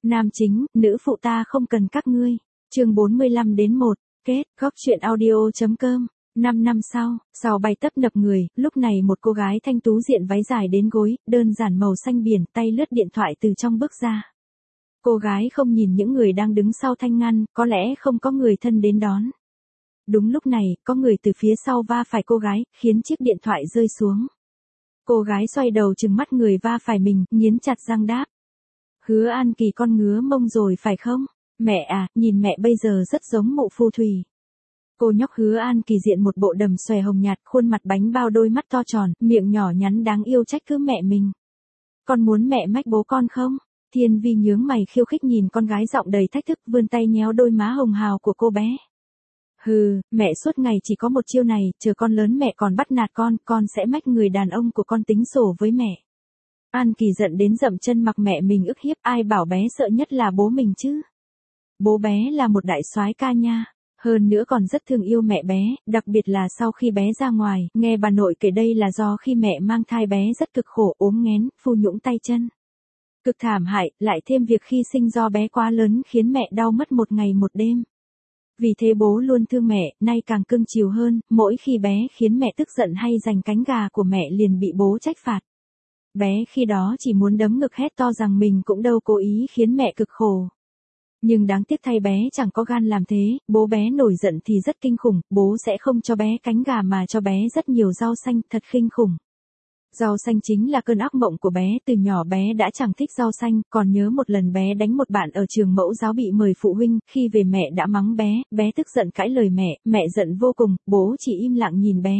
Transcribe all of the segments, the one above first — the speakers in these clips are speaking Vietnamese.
Nam chính, nữ phụ ta không cần các ngươi. Chương 45-1, kết, góc truyện audio.com. 5 năm sau bay tấp nập người, lúc này một cô gái thanh tú diện váy dài đến gối, đơn giản màu xanh biển, tay lướt điện thoại từ trong bước ra. Cô gái không nhìn những người đang đứng sau thanh ngăn, có lẽ không có người thân đến đón. Đúng lúc này, có người từ phía sau va phải cô gái, khiến chiếc điện thoại rơi xuống. Cô gái xoay đầu trừng mắt người va phải mình, nghiến chặt răng đáp. Hứa An Kỳ con ngứa mông rồi phải không? Mẹ à, nhìn mẹ bây giờ rất giống Mộ Phù Thủy. Cô nhóc Hứa An Kỳ diện một bộ đầm xòe hồng nhạt, khuôn mặt bánh bao, đôi mắt to tròn, miệng nhỏ nhắn đáng yêu trách cứ mẹ mình. Con muốn mẹ mách bố con không? Thiên Vi nhướng mày khiêu khích nhìn con gái giọng đầy thách thức, vươn tay nhéo đôi má hồng hào của cô bé. Hừ, mẹ suốt ngày chỉ có một chiêu này, chờ con lớn mẹ còn bắt nạt con sẽ mách người đàn ông của con tính sổ với mẹ. An Kỳ giận đến dậm chân mặc mẹ mình ức hiếp, ai bảo bé sợ nhất là bố mình chứ. Bố bé là một đại soái ca nha, hơn nữa còn rất thương yêu mẹ bé, đặc biệt là sau khi bé ra ngoài, nghe bà nội kể đây là do khi mẹ mang thai bé rất cực khổ, ốm nghén, phu nhũng tay chân. Cực thảm hại, lại thêm việc khi sinh do bé quá lớn khiến mẹ đau mất một ngày một đêm. Vì thế bố luôn thương mẹ, nay càng cưng chiều hơn, mỗi khi bé khiến mẹ tức giận hay giành cánh gà của mẹ liền bị bố trách phạt. Bé khi đó chỉ muốn đấm ngực hét to rằng mình cũng đâu cố ý khiến mẹ cực khổ. Nhưng đáng tiếc thay bé chẳng có gan làm thế, bố bé nổi giận thì rất kinh khủng, bố sẽ không cho bé cánh gà mà cho bé rất nhiều rau xanh, thật kinh khủng. Rau xanh chính là cơn ác mộng của bé, từ nhỏ bé đã chẳng thích rau xanh, còn nhớ một lần bé đánh một bạn ở trường mẫu giáo bị mời phụ huynh, khi về mẹ đã mắng bé tức giận cãi lời mẹ giận vô cùng, bố chỉ im lặng nhìn bé,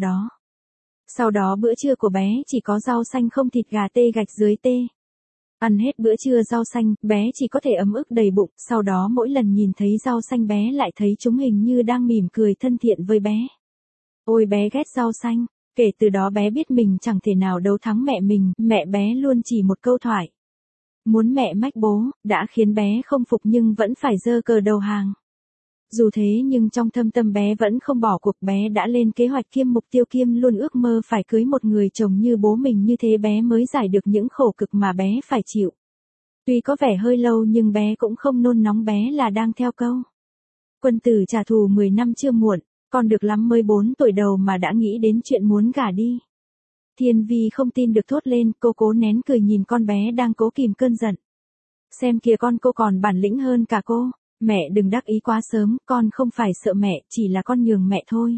sau đó bữa trưa của bé chỉ có rau xanh không thịt gà tê gạch dưới tê. Ăn hết bữa trưa rau xanh, bé chỉ có thể ấm ức đầy bụng, sau đó mỗi lần nhìn thấy rau xanh bé lại thấy chúng hình như đang mỉm cười thân thiện với bé. Ôi bé ghét rau xanh, kể từ đó bé biết mình chẳng thể nào đấu thắng mẹ mình, mẹ bé luôn chỉ một câu thoại. Muốn mẹ mách bố, đã khiến bé không phục nhưng vẫn phải giơ cờ đầu hàng. Dù thế nhưng trong thâm tâm bé vẫn không bỏ cuộc, bé đã lên kế hoạch kiêm mục tiêu kiêm luôn ước mơ phải cưới một người chồng như bố mình, như thế bé mới giải được những khổ cực mà bé phải chịu. Tuy có vẻ hơi lâu nhưng bé cũng không nôn nóng, bé là đang theo câu. Quân tử trả thù 10 năm chưa muộn, còn được lắm, mới 4 tuổi đầu mà đã nghĩ đến chuyện muốn gả đi. Thiên Vi không tin được thốt lên, cô cố nén cười nhìn con bé đang cố kìm cơn giận. Xem kìa, cô còn bản lĩnh hơn cả cô. Mẹ đừng đắc ý quá sớm, con không phải sợ mẹ, chỉ là con nhường mẹ thôi.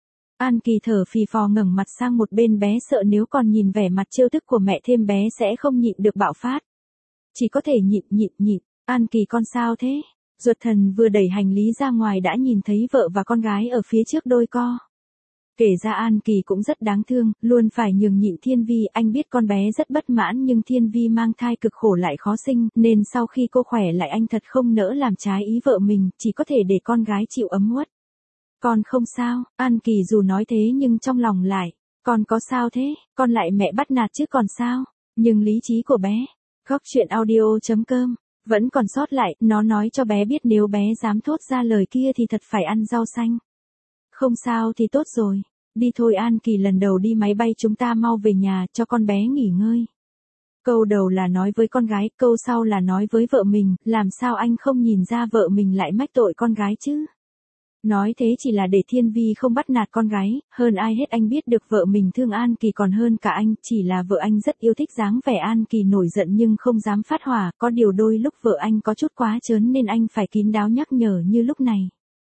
An Kỳ thở phì phò ngẩng mặt sang một bên, bé sợ nếu còn nhìn vẻ mặt trêu tức của mẹ thêm bé sẽ không nhịn được bạo phát. Chỉ có thể nhịn. An Kỳ con sao thế? Duật Thần vừa đẩy hành lý ra ngoài đã nhìn thấy vợ và con gái ở phía trước đôi co. Kể ra An Kỳ cũng rất đáng thương, luôn phải nhường nhịn Thiên Vi, anh biết con bé rất bất mãn nhưng Thiên Vi mang thai cực khổ lại khó sinh, nên sau khi cô khỏe lại anh thật không nỡ làm trái ý vợ mình, chỉ có thể để con gái chịu ấm uất. Con không sao, An Kỳ dù nói thế nhưng trong lòng lại, con có sao thế, con lại mẹ bắt nạt chứ còn sao, nhưng lý trí của bé, góc truyện audio.com, vẫn còn sót lại, nó nói cho bé biết nếu bé dám thốt ra lời kia thì thật phải ăn rau xanh. Không sao thì tốt rồi. Đi thôi An Kỳ, lần đầu đi máy bay chúng ta mau về nhà, cho con bé nghỉ ngơi. Câu đầu là nói với con gái, câu sau là nói với vợ mình, làm sao anh không nhìn ra vợ mình lại mách tội con gái chứ? Nói thế chỉ là để Thiên Vi không bắt nạt con gái, hơn ai hết anh biết được vợ mình thương An Kỳ còn hơn cả anh, chỉ là vợ anh rất yêu thích dáng vẻ An Kỳ nổi giận nhưng không dám phát hỏa, có điều đôi lúc vợ anh có chút quá trớn nên anh phải kín đáo nhắc nhở như lúc này.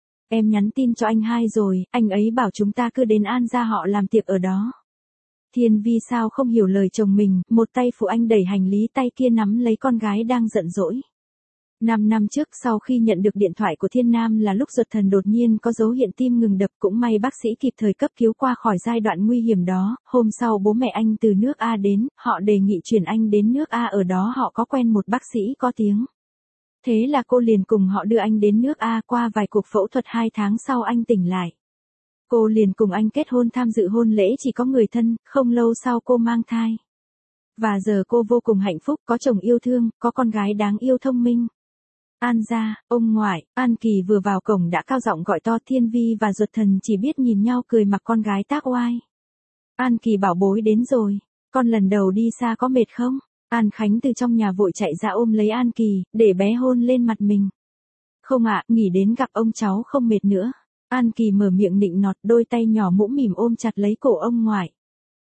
Em nhắn tin cho anh hai rồi, anh ấy bảo chúng ta cứ đến An gia họ làm tiệc ở đó. Thiên Vi sao không hiểu lời chồng mình, một tay phụ anh đẩy hành lý, tay kia nắm lấy con gái đang giận dỗi. 5 năm trước, sau khi nhận được điện thoại của Thiên Nam là lúc Duật Thần đột nhiên có dấu hiện tim ngừng đập, cũng may bác sĩ kịp thời cấp cứu qua khỏi giai đoạn nguy hiểm đó. Hôm sau bố mẹ anh từ nước A đến, họ đề nghị chuyển anh đến nước A, ở đó họ có quen một bác sĩ có tiếng. Thế là cô liền cùng họ đưa anh đến nước A, qua vài cuộc phẫu thuật 2 tháng sau anh tỉnh lại. Cô liền cùng anh kết hôn, tham dự hôn lễ chỉ có người thân, không lâu sau cô mang thai. Và giờ cô vô cùng hạnh phúc, có chồng yêu thương, có con gái đáng yêu thông minh. An gia, ông ngoại, An Kỳ vừa vào cổng đã cao giọng gọi to, Thiên Vi và Duật Thần chỉ biết nhìn nhau cười mặc con gái tác oai. An Kỳ bảo bối đến rồi, con lần đầu đi xa có mệt không? An Khánh từ trong nhà vội chạy ra ôm lấy An Kỳ, để bé hôn lên mặt mình. Không ạ, nghỉ đến gặp ông cháu không mệt nữa. An Kỳ mở miệng nịnh nọt, đôi tay nhỏ mũm mỉm ôm chặt lấy cổ ông ngoại.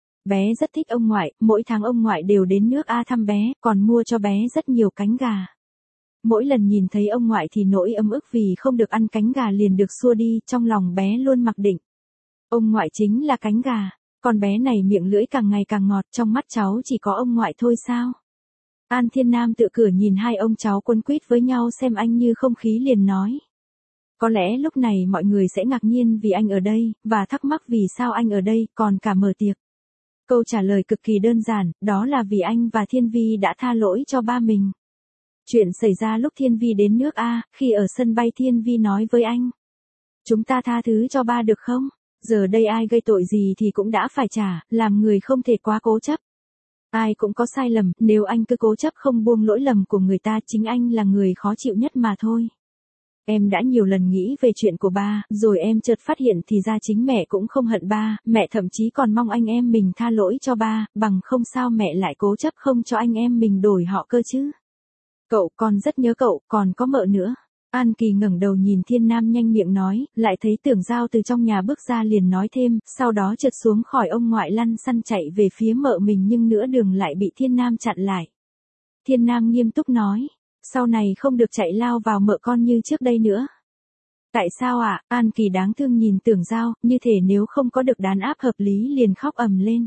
Bé rất thích ông ngoại, mỗi tháng ông ngoại đều đến nước A thăm bé, còn mua cho bé rất nhiều cánh gà. Mỗi lần nhìn thấy ông ngoại thì nỗi ấm ức vì không được ăn cánh gà liền được xua đi, trong lòng bé luôn mặc định. Ông ngoại chính là cánh gà, con bé này miệng lưỡi càng ngày càng ngọt, trong mắt cháu chỉ có ông ngoại thôi sao? An Thiên Nam tự cửa nhìn hai ông cháu quấn quýt với nhau xem anh như không khí liền nói. Có lẽ lúc này mọi người sẽ ngạc nhiên vì anh ở đây, và thắc mắc vì sao anh ở đây, còn cả mở tiệc. Câu trả lời cực kỳ đơn giản, đó là vì anh và Thiên Vi đã tha lỗi cho ba mình. Chuyện xảy ra lúc Thiên Vi đến nước A, khi ở sân bay Thiên Vi nói với anh. Chúng ta tha thứ cho ba được không? Giờ đây ai gây tội gì thì cũng đã phải trả, làm người không thể quá cố chấp. Ai cũng có sai lầm, nếu anh cứ cố chấp không buông lỗi lầm của người ta chính anh là người khó chịu nhất mà thôi. Em đã nhiều lần nghĩ về chuyện của ba, rồi em chợt phát hiện thì ra chính mẹ cũng không hận ba, mẹ thậm chí còn mong anh em mình tha lỗi cho ba, bằng không sao mẹ lại cố chấp không cho anh em mình đổi họ cơ chứ. Cậu, con rất nhớ cậu, còn có mợ nữa. An Kỳ ngẩng đầu nhìn Thiên Nam nhanh miệng nói, lại thấy Tưởng Giao từ trong nhà bước ra liền nói thêm, sau đó trượt xuống khỏi ông ngoại lăn xăn chạy về phía mợ mình nhưng nửa đường lại bị Thiên Nam chặn lại. Thiên Nam nghiêm túc nói, sau này không được chạy lao vào mợ con như trước đây nữa. Tại sao ạ? An Kỳ đáng thương nhìn Tưởng Giao, như thể nếu không có được đàn áp hợp lý liền khóc ầm lên.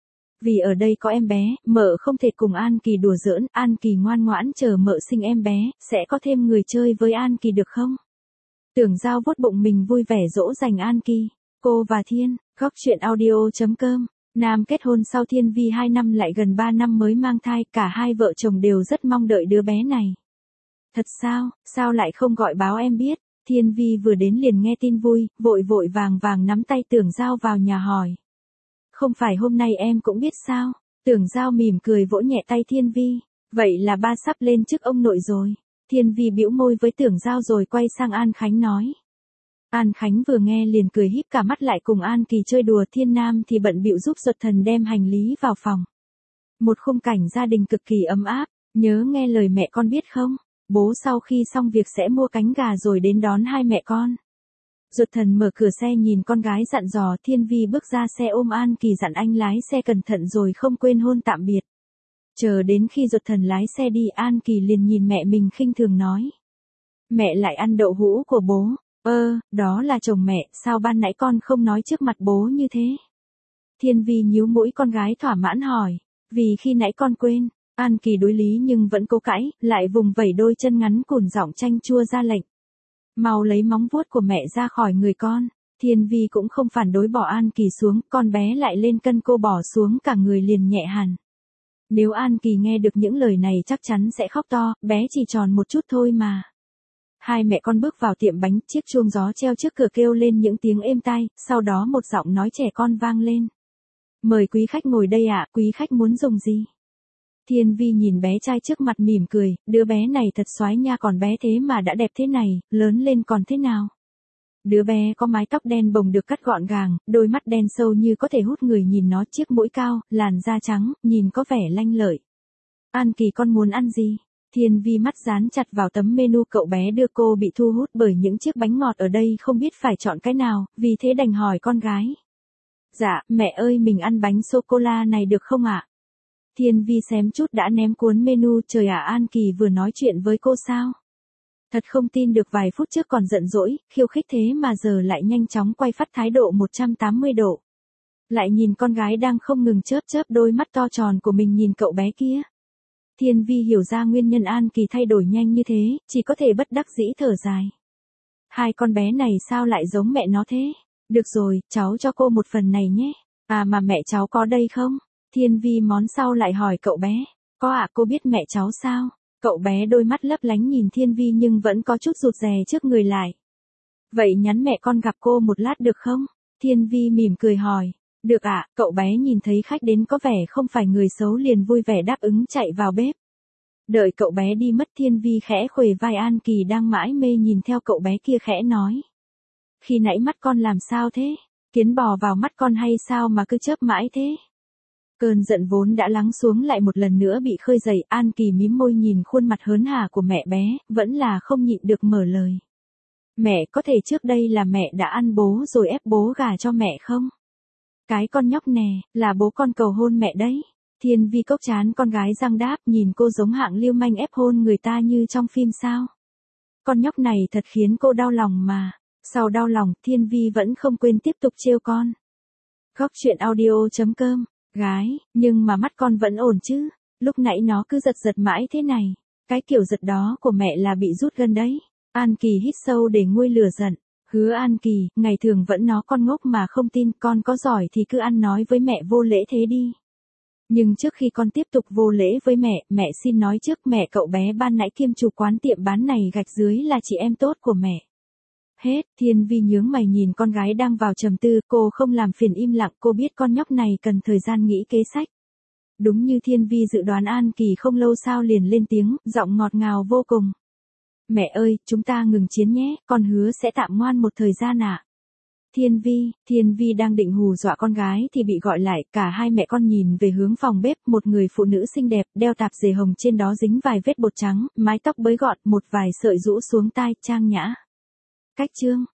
Vì ở đây có em bé, mợ không thể cùng An Kỳ đùa giỡn, An Kỳ ngoan ngoãn chờ mợ sinh em bé, sẽ có thêm người chơi với An Kỳ được không? Tưởng Giao vuốt bụng mình vui vẻ dỗ dành An Kỳ. Cô và Thiên, góc truyện audio.com. Nam kết hôn sau Thiên Vi 2 năm lại gần 3 năm mới mang thai, cả hai vợ chồng đều rất mong đợi đứa bé này. Thật sao, sao lại không gọi báo em biết? Thiên Vi vừa đến liền nghe tin vui, vội vội vàng vàng nắm tay Tưởng Giao vào nhà hỏi. Không phải hôm nay em cũng biết sao? Tưởng Giao mỉm cười vỗ nhẹ tay Thiên Vi. Vậy là ba sắp lên chức ông nội rồi. Thiên Vi bĩu môi với Tưởng Giao rồi quay sang An Khánh nói. An Khánh vừa nghe liền cười híp cả mắt lại cùng An Kỳ chơi đùa. Thiên Nam thì bận bịu giúp Duật Thần đem hành lý vào phòng. Một khung cảnh gia đình cực kỳ ấm áp. Nhớ nghe lời mẹ con biết không? Bố sau khi xong việc sẽ mua cánh gà rồi đến đón hai mẹ con. Duật Thần mở cửa xe nhìn con gái dặn dò. Thiên Vi bước ra xe ôm An Kỳ dặn anh lái xe cẩn thận rồi không quên hôn tạm biệt. Chờ đến khi Duật Thần lái xe đi An Kỳ liền nhìn mẹ mình khinh thường nói. Mẹ lại ăn đậu hũ của bố. Đó là chồng mẹ, sao ban nãy con không nói trước mặt bố như thế? Thiên Vi nhíu mũi con gái thỏa mãn hỏi. Vì khi nãy con quên. An Kỳ đối lý nhưng vẫn cố cãi, lại vùng vẩy đôi chân ngắn cùn giọng chanh chua ra lệnh. Mau lấy móng vuốt của mẹ ra khỏi người con. Thiên Vi cũng không phản đối bỏ An Kỳ xuống, con bé lại lên cân cô bỏ xuống cả người liền nhẹ hẳn. Nếu An Kỳ nghe được những lời này chắc chắn sẽ khóc to, bé chỉ tròn một chút thôi mà. Hai mẹ con bước vào tiệm bánh, chiếc chuông gió treo trước cửa kêu lên những tiếng êm tai, sau đó một giọng nói trẻ con vang lên. Mời quý khách ngồi đây ạ, quý khách muốn dùng gì? Thiên Vi nhìn bé trai trước mặt mỉm cười, đứa bé này thật xoái nha, còn bé thế mà đã đẹp thế này, lớn lên còn thế nào? Đứa bé có mái tóc đen bồng được cắt gọn gàng, đôi mắt đen sâu như có thể hút người nhìn nó, chiếc mũi cao, làn da trắng, nhìn có vẻ lanh lợi. An Kỳ con muốn ăn gì? Thiên Vi mắt dán chặt vào tấm menu cậu bé đưa cô bị thu hút bởi những chiếc bánh ngọt ở đây không biết phải chọn cái nào, vì thế đành hỏi con gái. Dạ, mẹ ơi mình ăn bánh sô-cô-la này được không ạ? Thiên Vi xém chút đã ném cuốn menu, trời ạ An Kỳ vừa nói chuyện với cô sao? Thật không tin được vài phút trước còn giận dỗi, khiêu khích thế mà giờ lại nhanh chóng quay phắt thái độ 180 độ. Lại nhìn con gái đang không ngừng chớp chớp đôi mắt to tròn của mình nhìn cậu bé kia. Thiên Vi hiểu ra nguyên nhân An Kỳ thay đổi nhanh như thế, chỉ có thể bất đắc dĩ thở dài. Hai con bé này sao lại giống mẹ nó thế? Được rồi, cháu cho cô một phần này nhé. À mà mẹ cháu có đây không? Thiên Vi món sau lại hỏi cậu bé. Có ạ, cô biết mẹ cháu sao? Cậu bé đôi mắt lấp lánh nhìn Thiên Vi nhưng vẫn có chút rụt rè trước người lại. Vậy nhắn mẹ con gặp cô một lát được không? Thiên Vi mỉm cười hỏi. Được ạ, cậu bé nhìn thấy khách đến có vẻ không phải người xấu liền vui vẻ đáp ứng chạy vào bếp. Đợi cậu bé đi mất Thiên Vi khẽ khuỷu vai An Kỳ đang mãi mê nhìn theo cậu bé kia khẽ nói. Khi nãy mắt con làm sao thế? Kiến bò vào mắt con hay sao mà cứ chớp mãi thế? Cơn giận vốn đã lắng xuống lại một lần nữa bị khơi dậy, An Kỳ mím môi nhìn khuôn mặt hớn hả của mẹ bé, vẫn là không nhịn được mở lời. Mẹ có thể trước đây là mẹ đã ăn bố rồi ép bố gả cho mẹ không? Cái con nhóc nè, là bố con cầu hôn mẹ đấy. Thiên Vi cốc chán con gái răng đáp, nhìn cô giống hạng lưu manh ép hôn người ta như trong phim sao. Con nhóc này thật khiến cô đau lòng mà. Sau đau lòng, Thiên Vi vẫn không quên tiếp tục trêu con. Góc chuyện audio.com. Gái, nhưng mà mắt con vẫn ổn chứ. Lúc nãy nó cứ giật giật mãi thế này. Cái kiểu giật đó của mẹ là bị rút gân đấy. An Kỳ hít sâu để nguôi lửa giận. Hứa An Kỳ, ngày thường vẫn nó con ngốc mà không tin, con có giỏi thì cứ ăn nói với mẹ vô lễ thế đi. Nhưng trước khi con tiếp tục vô lễ với mẹ xin nói trước, mẹ cậu bé ban nãy kiêm chủ quán tiệm bán này gạch dưới là chị em tốt của mẹ. Hết. Thiên Vi nhướng mày nhìn con gái đang vào trầm tư, cô không làm phiền im lặng, cô biết con nhóc này cần thời gian nghĩ kế sách. Đúng như Thiên Vi dự đoán, An Kỳ không lâu sau liền lên tiếng, giọng ngọt ngào vô cùng. Mẹ ơi, chúng ta ngừng chiến nhé, con hứa sẽ tạm ngoan một thời gian ạ. Thiên Vi đang định hù dọa con gái thì bị gọi lại, cả hai mẹ con nhìn về hướng phòng bếp, một người phụ nữ xinh đẹp, đeo tạp dề hồng trên đó dính vài vết bột trắng, mái tóc bới gọn, một vài sợi rũ xuống tai, trang nhã. Cách chương